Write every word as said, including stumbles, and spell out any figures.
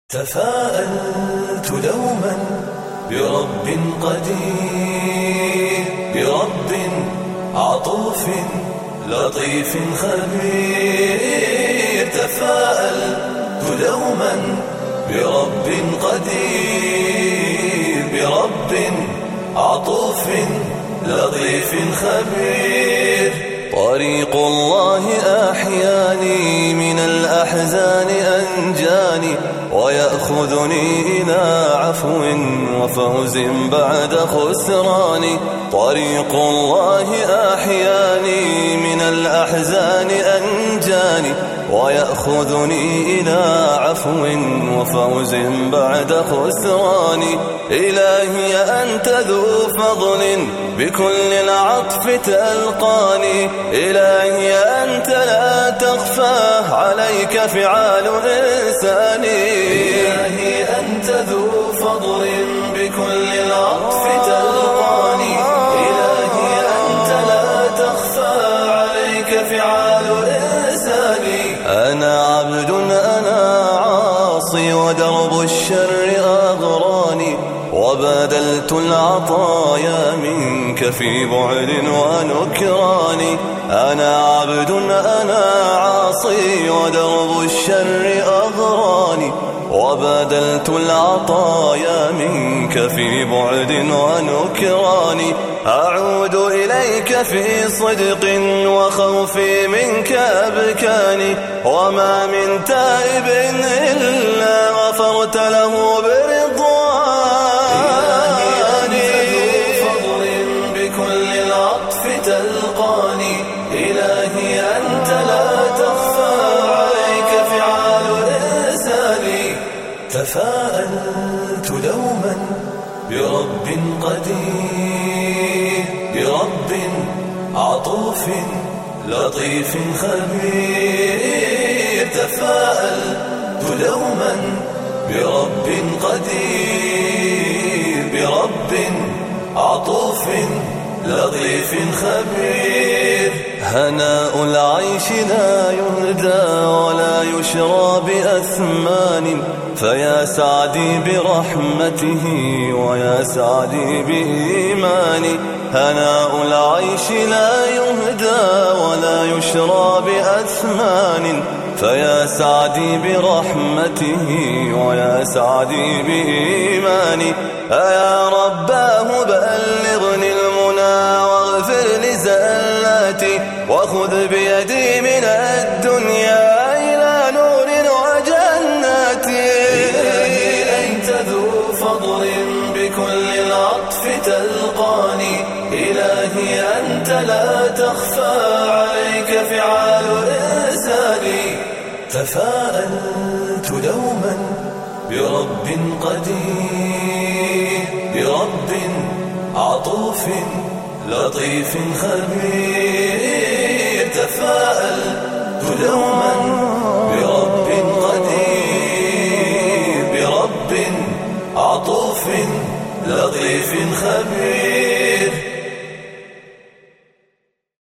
تفاءلت دوما برب قدير، برب عطوف لطيف خبير. تفاءلت دوما برب قدير، برب عطوف لطيف خبير. طريق الله أحياني، من الأحزان أنجاني، ويأخذني إلى عفو وفوز بعد خسران. طريق الله أحياني، من الأحزان أنجاني، ويأخذني إلى عفو وفوز بعد خسران. إلهي أنت ذو فضل بكل العطف تلقاني، إلهي أنت لا تخفى عليك فعال إنساني. إلهي أنت ذو فضل بكل العطف تلقاني، إلهي أنت لا تخفى عليك فعال إنساني. أنا عبد أنا عاصي، ودرب الشر أغراني، وبذلت العطايا منك في بعد ونكران. أنا عبد أنا عاصي، ودرب الشر أغراني، وبذلت العطايا منك في بعد ونكران. أعود إليك في صدق، وخوفي منك أبكاني، وما من تائب إلا غفرت له برضواني. بكل العطف تلقاني، إلهي أنت لا تخفى عليك فعال إنساني. تفاءلت دوما برب قدير، برب عطوف لطيف خبير. تفاءلت دوما برب قدير، برب عطوف لطيف خبير. هناء العيش لا يهدى ولا يشرى بأثمان، فيا سعدي برحمته ويا سعدي بإيماني. هناء العيش لا يهدى ولا يشرى بأثمان، فيا سعدي برحمته ويا سعدي بإيماني. أيا رباه بلغني المنى واغفر لزلاتي، وخذ بيدي من الدنيا إلى نور وجناتي. إلهي أنت ذو فضل بكل العطف تلقاني، إلهي أنت لا تخفى عليك فعال إنساني. تفاءلت دوما برب قدير، برب عطوف لطيف خبير. تفاءلت دوما برب